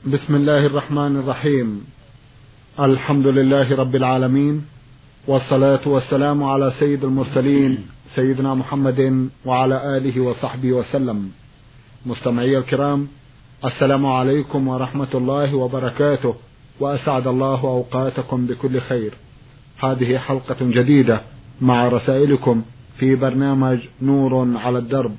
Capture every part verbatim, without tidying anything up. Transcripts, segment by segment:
بسم الله الرحمن الرحيم. الحمد لله رب العالمين، والصلاة والسلام على سيد المرسلين سيدنا محمد وعلى آله وصحبه وسلم. مستمعي الكرام، السلام عليكم ورحمة الله وبركاته، وأسعد الله أوقاتكم بكل خير. هذه حلقة جديدة مع رسائلكم في برنامج نور على الدرب.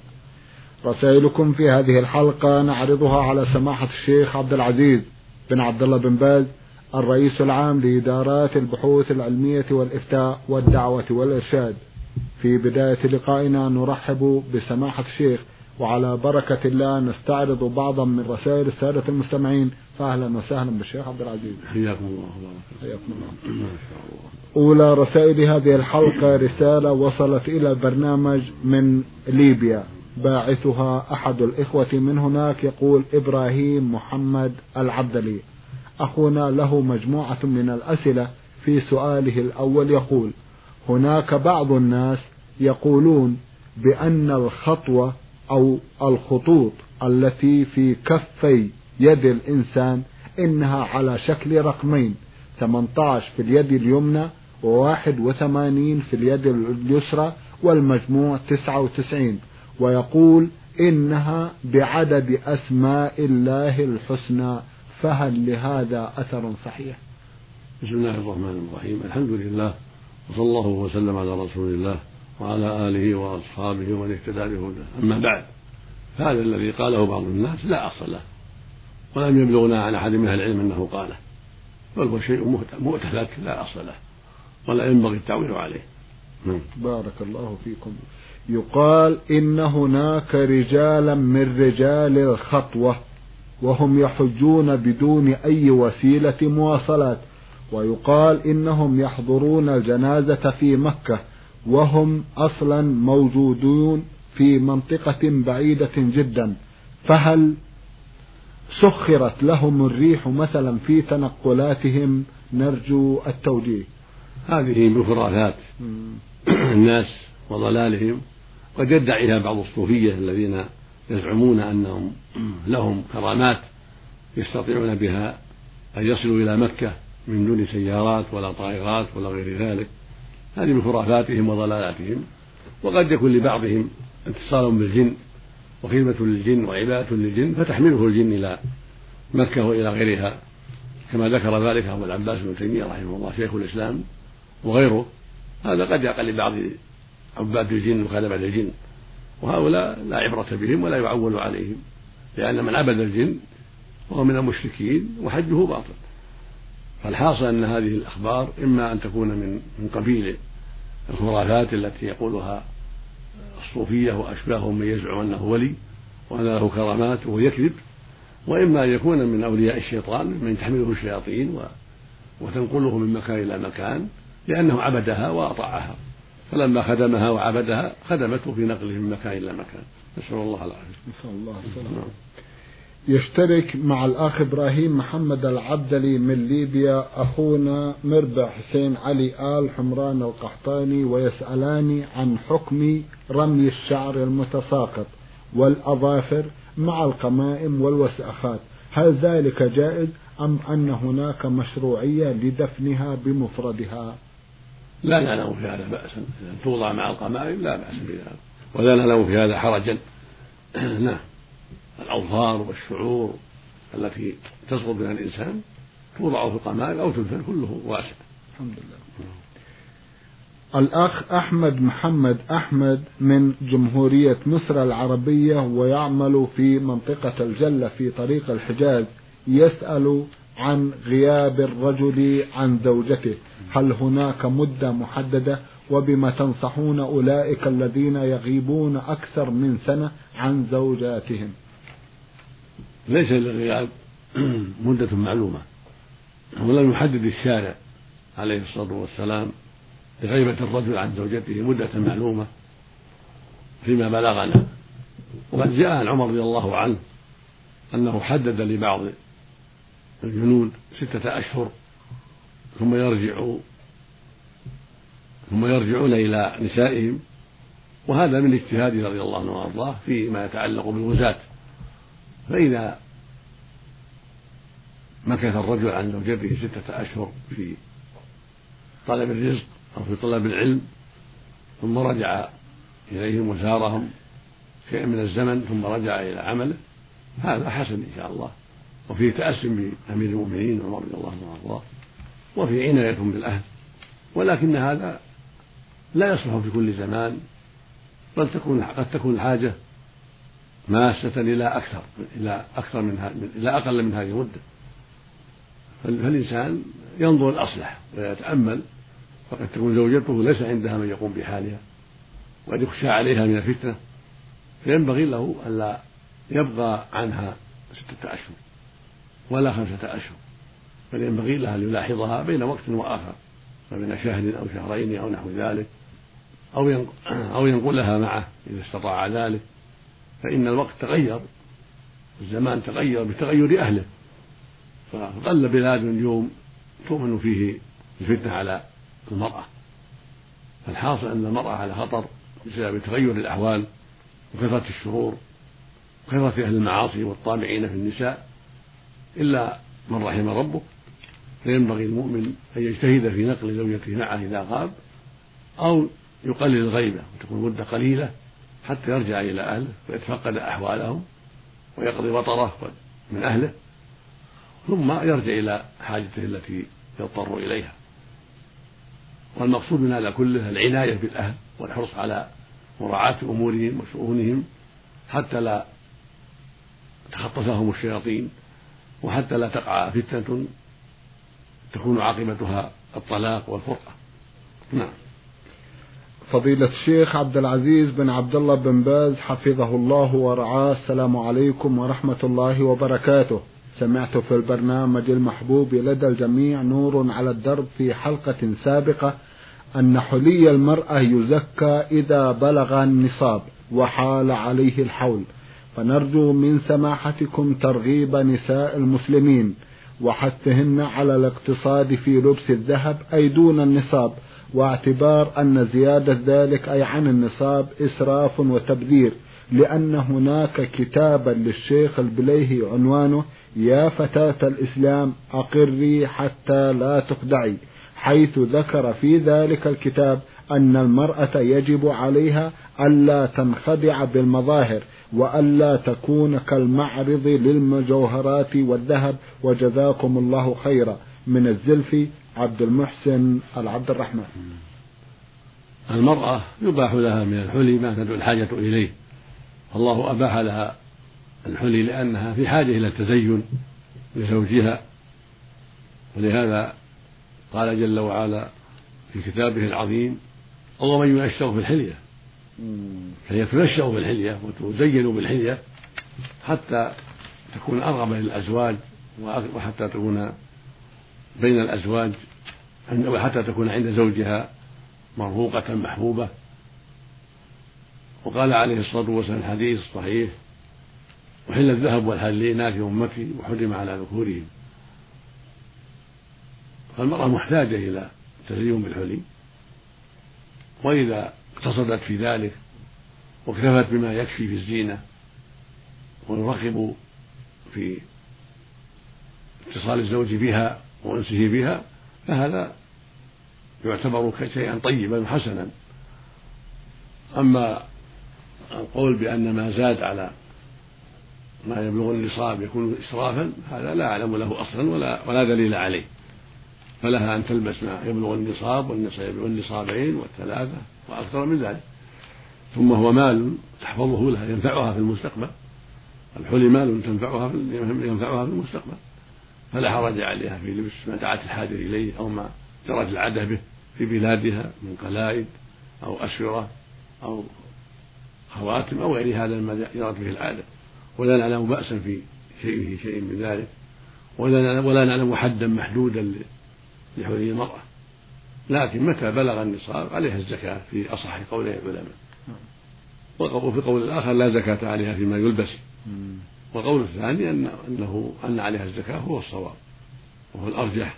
رسائلكم في هذه الحلقة نعرضها على سماحة الشيخ عبد العزيز بن عبد الله بن باز، الرئيس العام لإدارات البحوث العلمية والإفتاء والدعوة والإرشاد. في بداية لقائنا نرحب بسماحة الشيخ، وعلى بركة الله نستعرض بعضا من رسائل السادة المستمعين. فأهلا وسهلا بالشيخ عبد العزيز. حياكم الله. حياكم الله. ما شاء الله. أولى رسائل هذه الحلقة رسالة وصلت إلى البرنامج من ليبيا، باعثها أحد الإخوة من هناك، يقول إبراهيم محمد العبدلي. أخونا له مجموعة من الأسئلة. في سؤاله الأول يقول: هناك بعض الناس يقولون بأن الخطوة أو الخطوط التي في كفي يد الإنسان إنها على شكل رقمين، ثمانية عشر في اليد اليمنى وواحد وثمانين في اليد اليسرى، والمجموع تسعة وتسعين، ويقول إنها بعدد أسماء الله الحسنى، فهل لهذا أثر صحيح؟ بسم الله الرحمن الرحيم. الحمد لله، وصلى الله وسلم على رسول الله وعلى آله وأصحابه ومن اهتدى بهداه. أما بعد، هذا الذي قاله بعض الناس لا أصل له، ولم يبلغنا عن أحد من أهل العلم أنه قاله، بل هو شيء مؤتلك لا أصل له، ولا ينبغي التعويل عليه. بارك الله فيكم. يقال إن هناك رجالا من رجال الخطوة وهم يحجون بدون أي وسيلة مواصلات، ويقال إنهم يحضرون الجنازة في مكة، وهم أصلا موجودون في منطقة بعيدة جدا، فهل سخرت لهم الريح مثلا في تنقلاتهم؟ نرجو التوجيه. هذه من خرافات الناس وضلالهم، قد يدعيها بعض الصوفية الذين يزعمون أنهم لهم كرامات يستطيعون بها أن يصلوا إلى مكة من دون سيارات ولا طائرات ولا غير ذلك. هذه من خرافاتهم وضلالاتهم. وقد يكون لبعضهم اتصال بالجن وخدمة للجن وعبادة للجن، فتحمله الجن إلى مكة وإلى غيرها، كما ذكر ذلك أبو العباس بن تيمية رحمه الله شيخ الإسلام وغيره. هذا قد يقع لبعض عباد الجن وخدمة الجن، وهؤلاء لا عبرة بهم ولا يعول عليهم، لأن من عبد الجن وهو من المشركين وحجه باطل. فالحاصل أن هذه الأخبار إما أن تكون من من قبيل الخرافات التي يقولها الصوفية وأشباههم من يزعم أنه ولي وأن له كرامات وهو يكذب، وإما أن يكون من أولياء الشيطان من تحمله الشياطين وتنقله من مكان إلى مكان، لأنه عبدها وأطاعها، فلما خدمها وعبدها خدمته في نقله من مكان إلى مكان. نسأل الله العافية. نسأل الله السلامة. يشترك مع الأخ إبراهيم محمد العبدلي من ليبيا أخونا مربع حسين علي آل حمران القحطاني، ويسألان عن حكم رمي الشعر المتساقط والأظافر مع القمائم والوساخات، هل ذلك جائز أم أن هناك مشروعية لدفنها بمفردها؟ لا نعلم في هذا بأسا، إذا توضع مع القمائم لا بأس بذلك، ولا نعلم في هذا حرجا. نعم، الأظفار والشعور التي تسقط بها الإنسان توضع في القمائم أو تدفن، كله واسع. الحمد لله. الأخ أحمد محمد أحمد من جمهورية مصر العربية ويعمل في منطقة الجلة في طريق الحجاز، يسأل عن غياب الرجل عن زوجته، هل هناك مدة محددة؟ وبما تنصحون أولئك الذين يغيبون أكثر من سنة عن زوجاتهم؟ ليس للغياب مدة معلومة، ولم يحدد الشارع عليه الصلاة والسلام لغيبة الرجل عن زوجته مدة معلومة فيما بلغنا. وقد جاء عن عمر رضي الله عنه أنه حدد لبعض الجنود ستة أشهر ثم يرجعوا ثم يرجعون إلى نسائهم، وهذا من اجتهاده رضي الله عنه وأرضاه فيما يتعلق بالغزاة. فإذا مكث الرجل عن زوجته ستة أشهر في طلب الرزق أو في طلب العلم ثم رجع إليهم وزارهم شيء من الزمن ثم رجع إلى عمله، هذا حسن إن شاء الله، وفيه تأسم بأمير المؤمنين عمر رضي الله عنه وأرضاه، وفي عناية بالأهل، ولكن هذا لا يصلح في كل زمان، بل تكون قد تكون الحاجة ماسة إلى أكثر إلى أكثر من إلى أقل من هذه المدة، فالإنسان ينظر الأصلح ويتأمل، فقد تكون زوجته ليس عندها من يقوم بحالها وقد يخشى عليها من الفتنة، فينبغي له ألا يبقى عنها ستة أشهر ولا خمسة أشهر، بل ينبغي لها أن يلاحظها بين وقت وآخر، فبين شهر أو شهرين أو نحو ذلك، أو أو ينقلها معه إذا استطاع ذلك، فإن الوقت تغير، الزمان تغير بتغير أهله، فقل بلاد اليوم تؤمن فيه الفتنة على المرأة، فالحاصل أن المرأة على خطر بسبب تغير الأحوال وكثرة الشرور وكثرة أهل المعاصي والطامعين في النساء، إلا من رحم ربه، فينبغي المؤمن أن يجتهد في نقل زوجته معه إذا غاب، أو يقلل الغيبة وتكون مدة قليلة حتى يرجع إلى أهله ويتفقد أحوالهم ويقضي وطره من أهله، ثم يرجع إلى حاجته التي يضطر إليها. والمقصود من هذا كله العناية بالأهل والحرص على مراعاة أمورهم وشؤونهم حتى لا تخطفهم الشياطين، وحتى لا تقع فتنة تكون عاقبتها الطلاق والفرقة. نعم. فضيلة الشيخ عبد العزيز بن عبد الله بن باز حفظه الله ورعاه، السلام عليكم ورحمة الله وبركاته. سمعت في البرنامج المحبوب لدى الجميع نور على الدرب في حلقة سابقة أن حلي المرأة يزكى إذا بلغ النصاب وحال عليه الحول، فنرجو من سماحتكم ترغيب نساء المسلمين وحثهن على الاقتصاد في لبس الذهب أي دون النصاب، واعتبار أن زيادة ذلك أي عن النصاب إسراف وتبذير، لأن هناك كتابا للشيخ البليهي عنوانه يا فتاة الإسلام أقري حتى لا تخدعي، حيث ذكر في ذلك الكتاب أن المرأة يجب عليها ألا تنخدع بالمظاهر وألا تكون كالمعرض للمجوهرات والذهب، وجزاكم الله خيرا. من الزلفي عبد المحسن العبد الرحمن. المرأة يباح لها من الحلي ما تدعو الحاجة إليه، الله أباح لها الحلي لأنها في حاجة إلى التزين لزوجها، ولهذا قال جل وعلا في كتابه العظيم ومن ينشأ في الحلية، فهي تنشأ في الحلية وتزين بالحلية حتى تكون أرغب للأزواج، وحتى تكون بين الأزواج، وحتى تكون عند زوجها مرفوقة محبوبة. وقال عليه الصلاة والسلام الحديث الصحيح وحل الذهب والحلينا في أمتي وحرم على ذكورهم، فالمرأة محتاجة إلى التزين بالحلي، وإذا اقتصدت في ذلك واكتفت بما يكفي في الزينة ويرغب في اتصال الزوج بها وأنسه بها، فهذا يعتبر شيئا طيبا وحسنا. أما القول بأن ما زاد على ما يبلغ النصاب يكون إسرافا، هذا لا أعلم له أصلا ولا, ولا دليل عليه، فلها أن تلبس ما يبلغ النصاب والنصابين والثلاثة وأكثر من ذلك، ثم هو مال تحفظه لها ينفعها في المستقبل، الحلي مال تنفعها ينفعها في المستقبل، فلا حرج عليها في لبس ما دعت الحاجة إليه أو ما جرت العادة به في بلادها من قلائد أو أسورة أو خواتم أو غير هذا مما جرت به العادة، ولا نعلم بأسا في شيء شيء من ذلك، ولا نعلم حدا محدودا لحلي المرأة، لكن متى بلغ النصاب عليها الزكاة في أصح قولي العلماء، وفي قول الآخر لا زكاة عليها فيما يلبس، والقول الثاني أن أنه أن عليها الزكاة هو الصواب وهو الأرجح،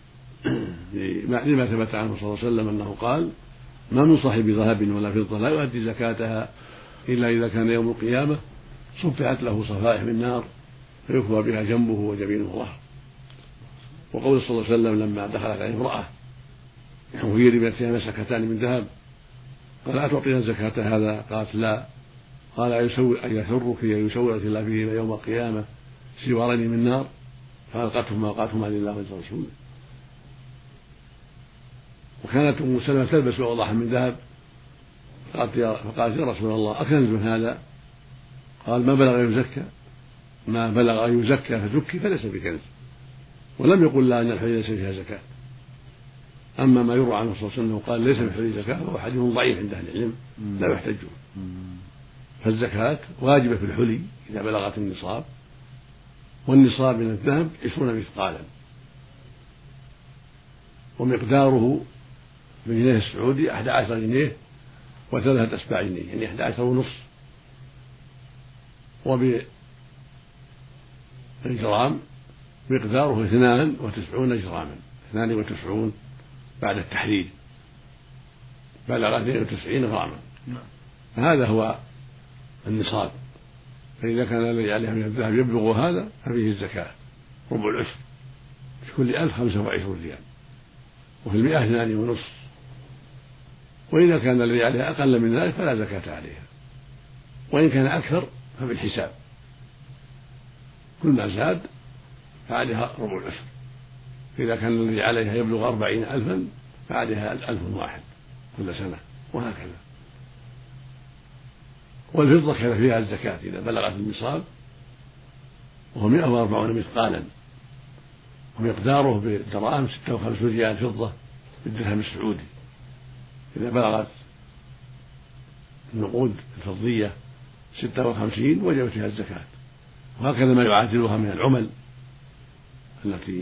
لما ثبت عنه صلى الله عليه وسلم أنه قال ما من صاحب ذهب ولا فضة لا يؤدي زكاتها إلا إذا كان يوم القيامة صفحت له صفائح من نار فيكوى بها جنبه وجبينه ظهر، وقول صلى الله عليه وسلم لما دخلت عليه امرأة وهي رمت فيها مسكتان من ذهب قال أتعطينا زكاة هذا؟ قالت لا. قال أيسرك أن يسورك الله بهما يوم القيامة سوارين من نار؟ فألقتهما وقالتهما لله ولرسوله. وكانت أم سلمة تلبس أوضاحا من ذهب فقالت يا رسول الله أكنز هذا؟ قال ما بلغ يزكى ما بلغ أن يزكى فزكي فليس بكنز، ولم يقل لها أن الحلي ليس فيها زكاة. أما ما يروى عنه صلى الله عليه وسلم قال ليس في الحلي زكاة فهو حديث ضعيف عند أهل العلم لا يحتج. فالزكاة واجبة في الحلي إذا بلغت النصاب، والنصاب من الذهب عشرون مثقالا، ومقداره بالجنيه السعودي أحد عشر جنيه وثلاثة أسباع جنيه، يعني أحد عشر ونصف. وبالجرام مقداره اثنان وتسعون جراما، اثنان وتسعون بعد التحرير، بلغ اثنين وتسعين غراما. هذا هو النصاب. فإذا كان الذي عليها من الذهب يبلغ هذا ففيه الزكاة ربع العشر، في كل ألف خمسة وعشرون ريال، وفي المئة اثنان ونصف. وإذا كان الذي عليها أقل من ذلك فلا زكاة عليها، وإن كان أكثر فبالحساب، كل ما زاد فعليها ربع العشر. إذا كان الذي عليها يبلغ أربعين ألفا فعليها ألف واحد كل سنة، وهكذا. والفضة كان فيها الزكاة إذا بلغت النصاب، وهو مئة وأربعون مثقالا، ومقداره بالدراهم ستة وخمسون ريال فضة بالدرهم السعودي. إذا بلغت النقود الفضية ستة وخمسين وجبت فيها الزكاة. وهكذا ما يعادلها من العمل التي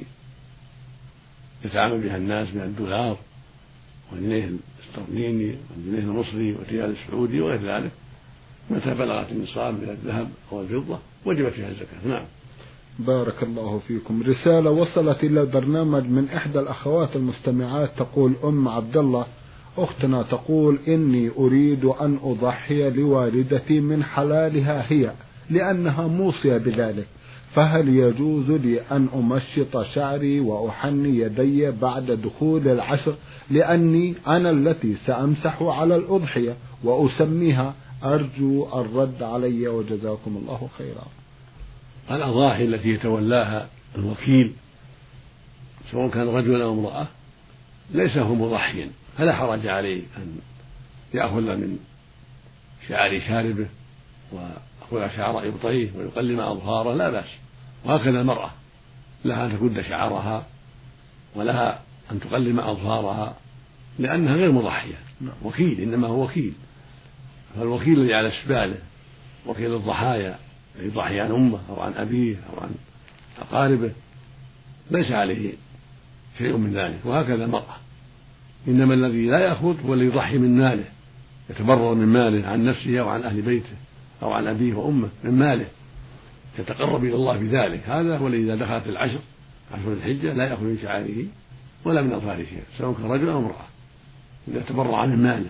يتعامل بها الناس من الدولار والجنيه الاسترليني والجنيه المصري والريال السعودي وغير ذلك، متى بلغت النصاب من الذهب أو الفضة وجبت فيها الزكاة. نعم. بارك الله فيكم. رسالة وصلت إلى البرنامج من إحدى الأخوات المستمعات تقول أم عبد الله: أختنا تقول إني أريد أن أضحي لوالدتي من حلالها هي لأنها موصية بذلك، فهل يجوز لي أن أمشط شعري وأحني يدي بعد دخول العشر لأني أنا التي سأمسح على الأضحية وأسميها؟ أرجو الرد علي وجزاكم الله خيرا. الأضاحي التي يتولاها الوكيل سواء كان رجلا أو امرأة ليس هو مضحيا، فلا حرج عليه أن يأخذ من شعر شاربه ويأخذ شعر إبطيه ويقلم أظفاره، لا بأس. وهكذا المرأة لها أن تكد شعرها ولها أن تقلم أظفارها لأنها غير مضحية، وكيل، إنما هو وكيل. فالوكيل الذي على سباله وكيل الضحايا يضحي عن أمه أو عن أبيه أو عن أقاربه ليس عليه شيء من ذلك. وهكذا المرأة، إنما الذي لا يأخذ هو الذي يضحي من ماله، يتبرر من ماله عن نفسه أو عن أهل بيته أو عن أبيه وأمه من ماله، يتقرب إلى الله بذلك. هذا هو الذي إذا دخلت العشر عشر الحجة لا يأخذ من شعاره ولا من أظفاره شيئا سواء كان رجل أو امرأة، إذا تبرع من ماله،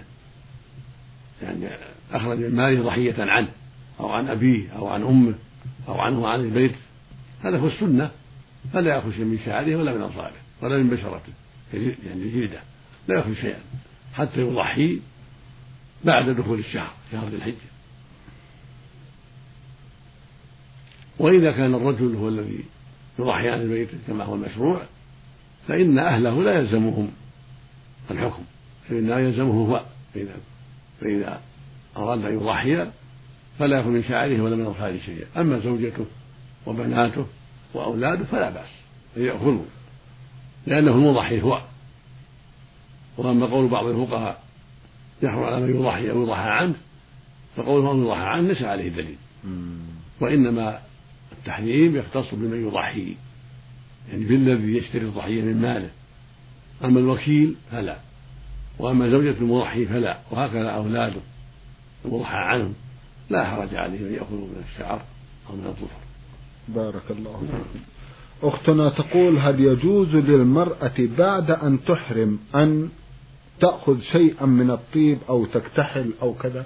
يعني أخرج من ماله ضحية عنه أو عن أبيه أو عن أمه أو عنه وعن البيت، هذا هو السنة، فلا يأخذ شيئا من شعره ولا من أظفاره ولا من بشرته، يعني جلده لا يأخذ شيئا حتى يضحي بعد دخول الشهر شهر ذي الحجة. وإذا كان الرجل هو الذي يضحي عن البيت كما هو المشروع فإن أهله لا يلزمهم الحكم، فإنه يلزمه هو، فإذا, فإذا أراد أن يضحي فلا يأخذ من شعره ولا من أظفاره شيئا. أما زوجته وبناته وأولاده فلا بأس أن يأخذوا لأنه المضحي هو. وأما قول بعض الفقهاء يحرم على من يضحي أو يضحى عنه فقوله من يضحى عنه ليس عليه دليل، وإنما التحريم يختص بمن يضحي، يعني بالذي يشتري الضحية من ماله. أما الوكيل فلا، وأما زوجة المضحي فلا، وهكذا أولاده المضحى عنهم لا حرج عليهم أن يأخذوا من الشعر أو من الظفر. بارك الله فيكم. أختنا تقول: هل يجوز للمرأة بعد أن تحرم أن تأخذ شيئا من الطيب أو تكتحل أو كذا؟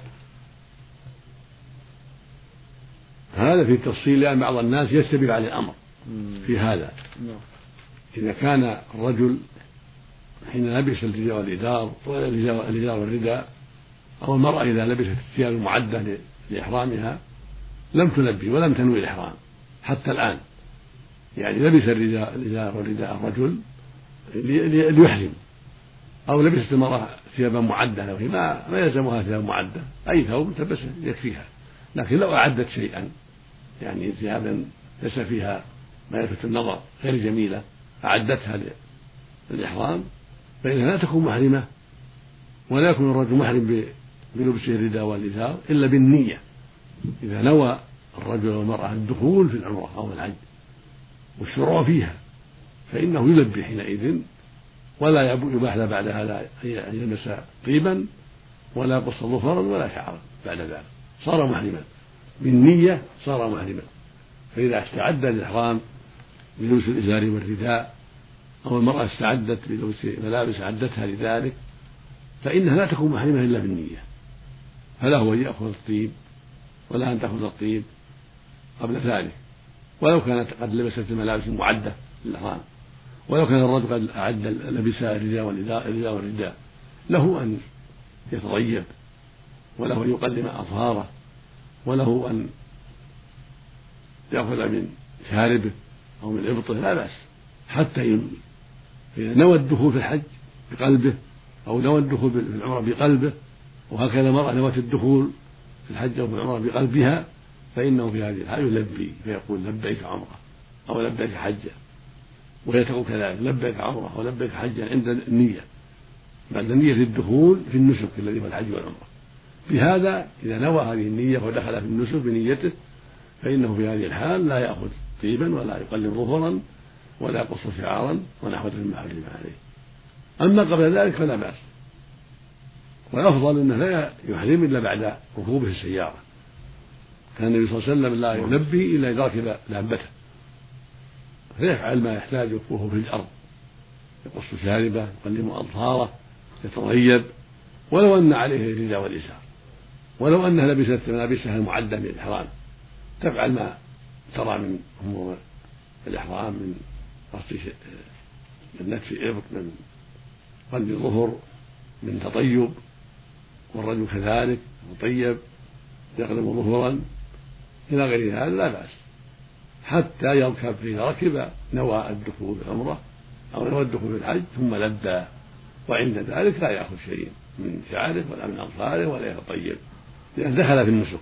هذا في التفصيل، لأن بعض الناس يستبق على الأمر في هذا، إذا كان الرجل حين لبس الرداء والإزار الإزار والرداء، أو المرأة إذا لبست الثياب المعدة لإحرامها لم تلبي ولم تنوي الإحرام حتى الآن، يعني لبس الرداء الإزار والرداء الرجل ليحرم، أو لبست المرأة ثيابا معدة لو ما ما يلزمها ثياب معدة، أي ثوب تلبسه يكفيها. لكن لو أعدت شيئا يعني ثيابا ليس فيها ما يلفت النظر غير جميلة أعدتها للإحرام فإنها لا تكون محرمة، ولا يكون الرجل محرم بلبسه الرداء والإزار إلا بالنية. إذا نوى الرجل والمرأة الدخول في العمرة أو الحج والشروع فيها فإنه يلبي حينئذ، ولا يباح له بعد هذا أن يلبس طيبا ولا يقص ظفرا ولا شعرا، بعد ذلك صار محرما بالنية، صار محرما. فإذا استعد للإحرام بلبس الإزار والرداء، أو المرأة استعدت بلبس ملابس أعدتها لذلك، فإنها لا تكون محرمة إلا بالنية. فله أن يأخذ الطيب ولا أن تأخذ الطيب قبل ذلك، ولو كانت قد لبست الملابس المعدة للإحرام، ولو كان الرجل قد أعد لبس الرداء والرداء له أن يتطيب، وله أن يقدم أظهاره، وله أن يأخذ من شاربه أو من إبطه، لا بأس حتى ينوي. فإذا نوى الدخول في الحج بقلبه أو نوى الدخول في العمرة بقلبه، وهكذا المرأة نوت الدخول في الحج أو في العمرة بقلبها، فإنه في هذه الحال يلبي فيقول لبيك عمرة أو لبيك حجة، وهي تقول كذلك لبيك عمرة أو لبيك حجة عند النية، بعد نية الدخول في النسك الذي هو الحج والعمرة. بهذا إذا نوى هذه النية ودخل في النسك بنيته فإنه في هذه الحال لا يأخذ طيبا ولا يقلم ظفرا ولا يقص شعارا ونحو مما حرم عليه. أما قبل ذلك فلا بأس، والأفضل أنه لا يحرم إلا بعد ركوبه السيارة. كان النبي صلى الله عليه وسلم لا يلبي إلا إذا ركب دابته، فيفعل ما يحتاج وهو في الأرض، يقص شاربه، يقلم أظهاره، يتطيب، ولو أن عليه الرداء والإزار، ولو أنها لبست ملابسها المعدة للإحرام، تفعل ما ترى من أمور الإحرام من قص من نتف إبط، من قلب الظهر، من تطيب، والرجل كذلك يطيب يقلم ظهرا إلى غير هذا لا بأس، حتى يركب. فإذا ركب نوى الدخول في العمرة أو نوى الدخول في الحج ثم لبى، وعند ذلك لا يأخذ شيء من شعره ولا من أظفاره ولا يتطيب، لأن دخل في النسك.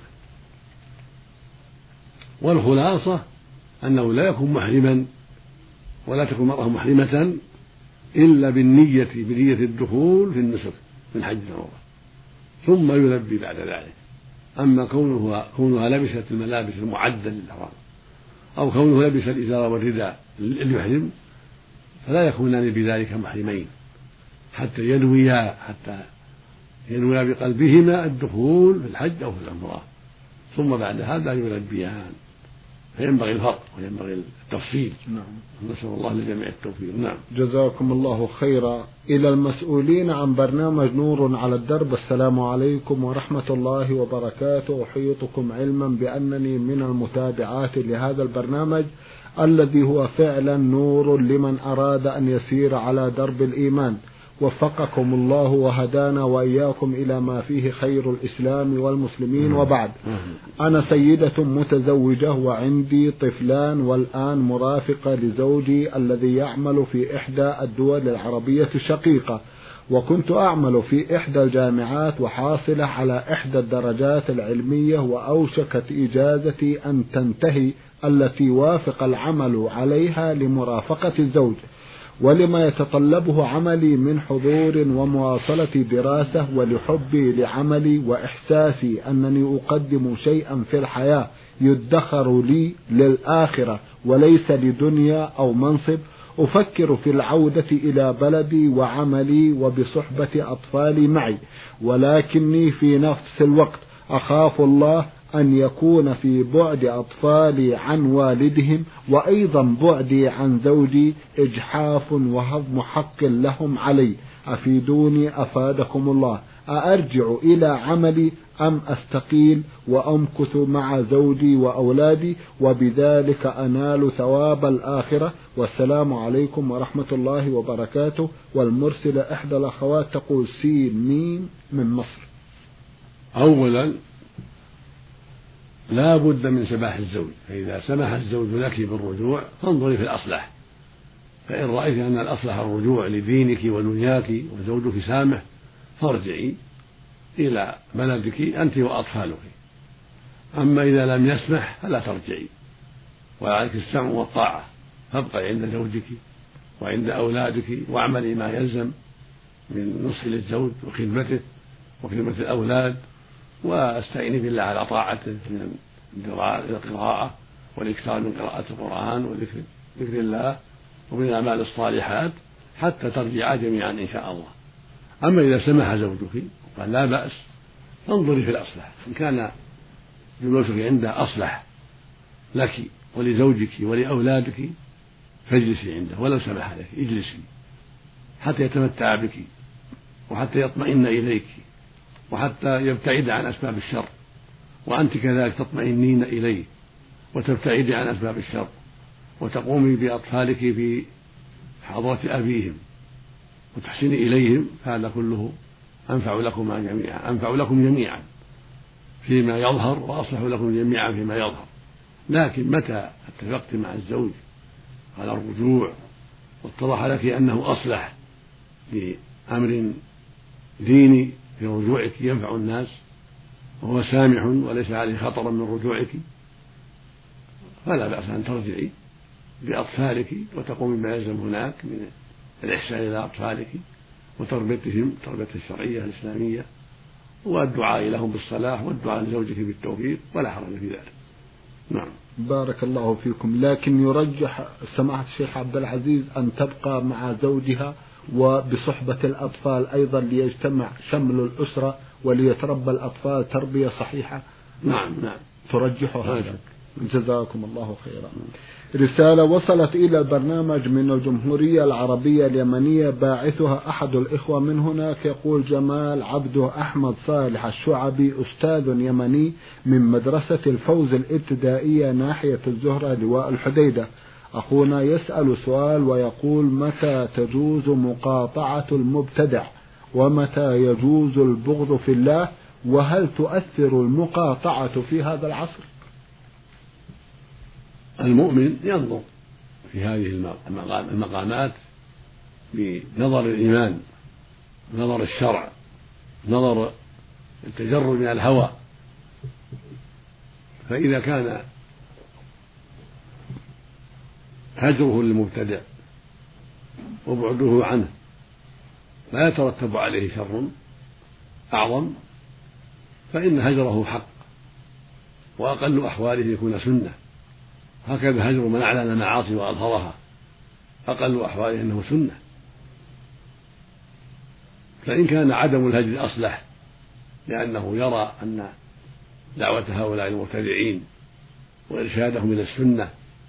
والخلاصة أنه لا يكون محرما ولا تكون المرأة محرمة إلا بالنية بنية الدخول في النسك من حج العمرة، ثم يلبي بعد ذلك. أما كونه كونها لبست الملابس المعدة للإحرام أو كونه لبس الإزار والرداء ليحرم فلا يكونان بذلك محرمين حتى ينويا حتى ينويا بقلبهما الدخول في الحج أو في العمرة، ثم بعد هذا يلبيان. فينبغي الفرق وينبغي التفصيل. نعم. نسأل الله للجميع التوفيق. نعم. جزاكم الله خيرا. إلى المسؤولين عن برنامج نور على الدرب، السلام عليكم ورحمة الله وبركاته. أحيطكم علما بأنني من المتابعات لهذا البرنامج الذي هو فعلا نور لمن أراد أن يسير على درب الإيمان. وفقكم الله وهدانا وإياكم إلى ما فيه خير الإسلام والمسلمين. وبعد، أنا سيدة متزوجة وعندي طفلان، والآن مرافقة لزوجي الذي يعمل في إحدى الدول العربية الشقيقة، وكنت أعمل في إحدى الجامعات وحاصلة على إحدى الدرجات العلمية، وأوشكت إجازتي أن تنتهي التي وافق العمل عليها لمرافقة الزوج ولما يتطلبه عملي من حضور ومواصلة دراسة، ولحبي لعملي وإحساسي أنني أقدم شيئا في الحياة يدخر لي للآخرة وليس لدنيا أو منصب. أفكر في العودة إلى بلدي وعملي وبصحبة أطفالي معي، ولكني في نفس الوقت أخاف الله أن يكون في بعد أطفالي عن والدهم وأيضا بعدي عن زوجي إجحاف وهضم حق لهم علي. أفيدوني أفادكم الله. أأرجع إلى عملي أم أستقيل وأمكث مع زوجي وأولادي وبذلك أنال ثواب الآخرة؟ والسلام عليكم ورحمة الله وبركاته. والمرسلة إحدى الأخوات تقول سين ميم من مصر. أولا لا بد من سماح الزوج، فإذا سمح الزوج لك بالرجوع فانظري في الأصلح، فإن رأيت أن الأصلح الرجوع لدينك ودنياك وزوجك سامح فارجعي إلى بلدك أنت وأطفالك. أما إذا لم يسمح فلا ترجعي، وعليك السمع والطاعة، فابقي عند زوجك وعند أولادك واعملي ما يلزم من نصح للزوج وخدمته وخدمة الأولاد، واستعيني بالله على طاعته من القراءة والإكثار من قراءة القرآن وذكر ذكر الله ومن الأعمال الصالحات حتى ترجعا جميعا إن شاء الله. أما إذا سمح زوجك وقال لا بأس فانظري في الأصلح، إن كان جلوسك عنده أصلح لك ولزوجك ولأولادك فاجلسي عنده ولو سمح لك، اجلسي حتى يتمتع بك وحتى يطمئن إليك وحتى يبتعد عن أسباب الشر، وأنت كذلك تطمئنين إليه وتبتعدي عن أسباب الشر وتقومي بأطفالك في حضرة أبيهم وتحسني إليهم، فهذا كله أنفع لكما جميعا أنفع لكم جميعا فيما يظهر وأصلح لكم جميعا فيما يظهر. لكن متى اتفقت مع الزوج على الرجوع واتضح لك أنه أصلح لأمر ديني في رجوعك ينفع الناس وهو سامح وليس عليه خطر من رجوعك، فلا بأس أن ترجعي بأطفالك وتقومي بما يلزم هناك من الإحسان إلى أطفالك وتربيتهم التربية الشرعية الإسلامية والدعاء لهم بالصلاح والدعاء لزوجك بالتوفيق، ولا حرج في ذلك. نعم. بارك الله فيكم. لكن يرجح سماحة الشيخ عبد العزيز أن تبقى مع زوجها وبصحبة الأطفال أيضا ليجتمع شمل الأسرة وليتربى الأطفال تربية صحيحة. نعم نعم ترجح هذا. جزاكم الله خيرا. رسالة وصلت إلى البرنامج من الجمهورية العربية اليمنية، باعثها أحد الإخوة من هناك، يقول جمال عبده أحمد صالح الشعبي، أستاذ يمني من مدرسة الفوز الابتدائية ناحية الزهرة لواء الحديدة. أخونا يسأل سؤال ويقول متى تجوز مقاطعة المبتدع ومتى يجوز البغض في الله، وهل تؤثر المقاطعة في هذا العصر؟ المؤمن ينظر في هذه المقامات بنظر الإيمان، نظر الشرع، نظر التجرد من الهوى، فإذا كان هجره للمبتدع وبعده عنه لا يترتب عليه شر أعظم فإن هجره حق، وأقل أحواله يكون سنة. هكذا هجر من أعلن المعاصي وأظهرها أقل أحواله أنه سنة. فإن كان عدم الهجر أصلح لأنه يرى أن دعوة هؤلاء المبتدعين وإرشادهم إلى السنة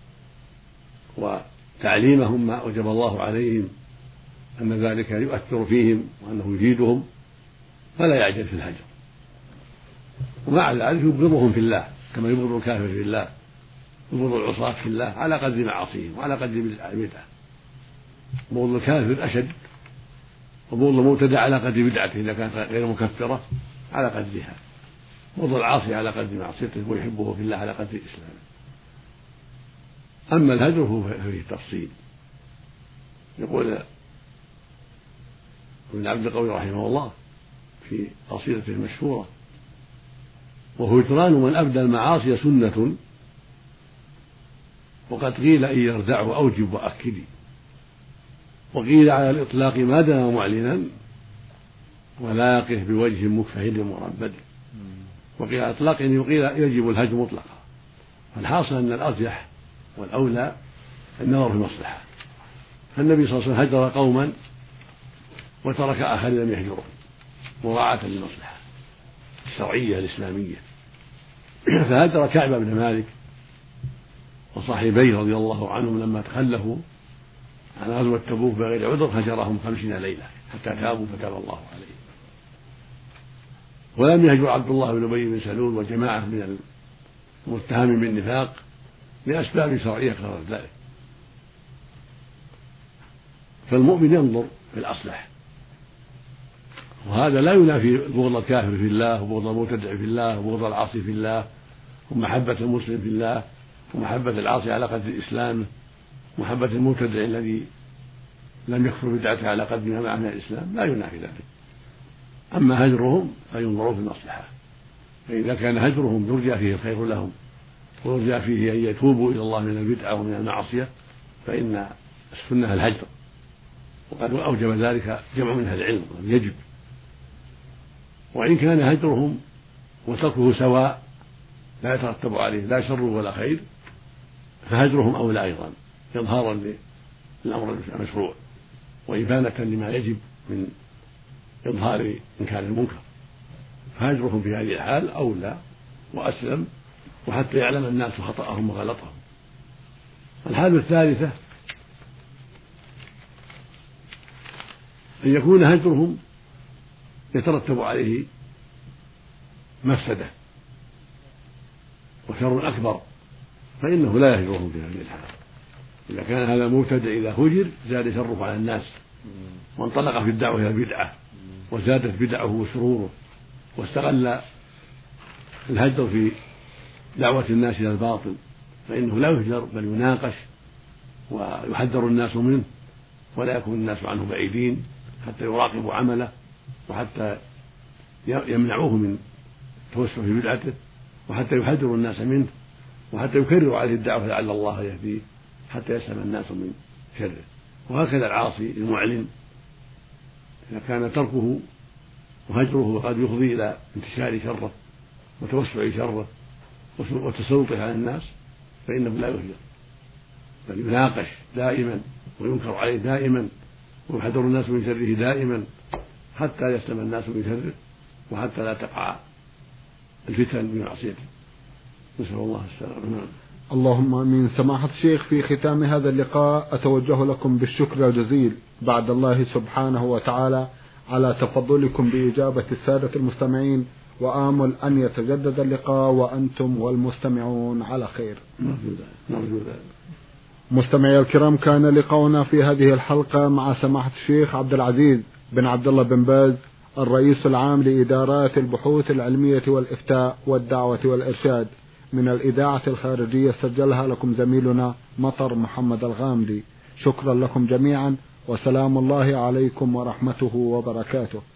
وتعليمهم ما أوجب الله عليهم أن ذلك يؤثر فيهم وأنه يفيدهم فلا يعجل في الهجر، ومع ذلك يبغضهم في الله كما يبغض الكافر في الله، يبغض العصاة في الله على قدر معاصيهم وعلى قدر بدعة. بغض الكافر أشد، وبغض المبتدع على قدر بدعته إذا كانت غير مكفرة على قدرها، بغض العاصي على قدر معصيته ويحبه في الله على قدر إسلامه. أما الهجر ففيه تفصيل. يقول ابن عبد القوي رحمه الله في قصيدته المشهورة: وهجران من أبدى المعاصي سنة، وقد قيل إن يردعه أوجب وأكدي، وقيل على الإطلاق ما دام معلنا ولا يقف بوجه مكفهل مربد، وقيل على الإطلاق إن يقيل يجب الهجر مطلقا. فالحاصل أن الأرجح والأولى النظر في المصلحة، فالنبي صلى الله عليه وسلم هجر قوما وترك آخرين لم يهجرهم مراعاة للمصلحة الشرعية الإسلامية. فهجر كعب بن مالك وصاحبيه رضي الله عنهم لما تخلفوا عن غزوة تبوك بغير عذر هجرهم خمسين ليلة حتى تابوا فتاب الله عليهم. ولم يهجر عبد الله بن أبي بن سلول وجماعة من المتهم بالنفاق لأسباب شرعية قررت ذلك. فالمؤمن ينظر في الأصلح، وهذا لا ينافي بغض الكافر في الله وبغض المبتدع في الله وبغض العاصي في الله ومحبة المسلم في الله ومحبة العاصي على قدر الإسلام ومحبة المبتدع الذي لم يكفر بدعته على قدر ما معه من الإسلام لا ينافي ذلك. أما هجرهم فينظروا في المصلحة، فإذا كان هجرهم يرجى فيه الخير لهم ويرجى فيه أن يتوبوا إلى الله من البدعة ومن المعصية فإن السنة الهجر، وقد أوجب ذلك جمع من أهل العلم يجب. وإن كان هجرهم وتركه سواء لا يترتب عليه لا شر ولا خير فهجرهم أولى أيضا إظهارا للأمر المشروع وإبانة لما يجب من إظهار إنكار المنكر، فهجرهم في هذه الحال أولى وأسلم وحتى يعلم الناس خطأهم وغلطهم. الحال الثالثة أن يكون هجرهم يترتب عليه مفسدة وشر أكبر فإنه لا يهجرهم في هذه الحال. إذا كان هذا مبتدع إذا هجر زاد شره على الناس وانطلق في الدعوة إلى البدعة وزادت بدعه وشروره واستغل الهجر في دعوة الناس إلى الباطل فإنه لا يهجر بل يناقش ويحذر الناس منه ولا يكون الناس عنه بعيدين حتى يراقبوا عمله وحتى يمنعوه من التوسع في بدعته وحتى يحذروا الناس منه وحتى يكرروا عليه الدعوة لعل الله يهديه حتى يسلم الناس من شره. وهكذا العاصي المعلن إذا كان تركه وهجره قد يفضي إلى انتشار شره وتوسع شره وتسلطه على الناس فإنه لا يهجر بل يناقش دائما وينكر عليه دائما ويحذر الناس من شره دائما حتى يسلم الناس من شره وحتى لا تقع الفتن بمعصيته. نسأل الله السلامة. اللهم امين. سماحة الشيخ، في ختام هذا اللقاء أتوجه لكم بالشكر الجزيل بعد الله سبحانه وتعالى على تفضلكم بإجابة السادة المستمعين، وآمل أن يتجدد اللقاء وأنتم والمستمعون على خير. نرجو ذلك. مستمعي الكرام، كان لقاؤنا في هذه الحلقة مع سماحة الشيخ عبد العزيز بن عبد الله بن باز الرئيس العام لإدارات البحوث العلمية والإفتاء والدعوة والإرشاد من الإذاعة الخارجية، سجلها لكم زميلنا مطر محمد الغامدي. شكرا لكم جميعا، وسلام الله عليكم ورحمته وبركاته.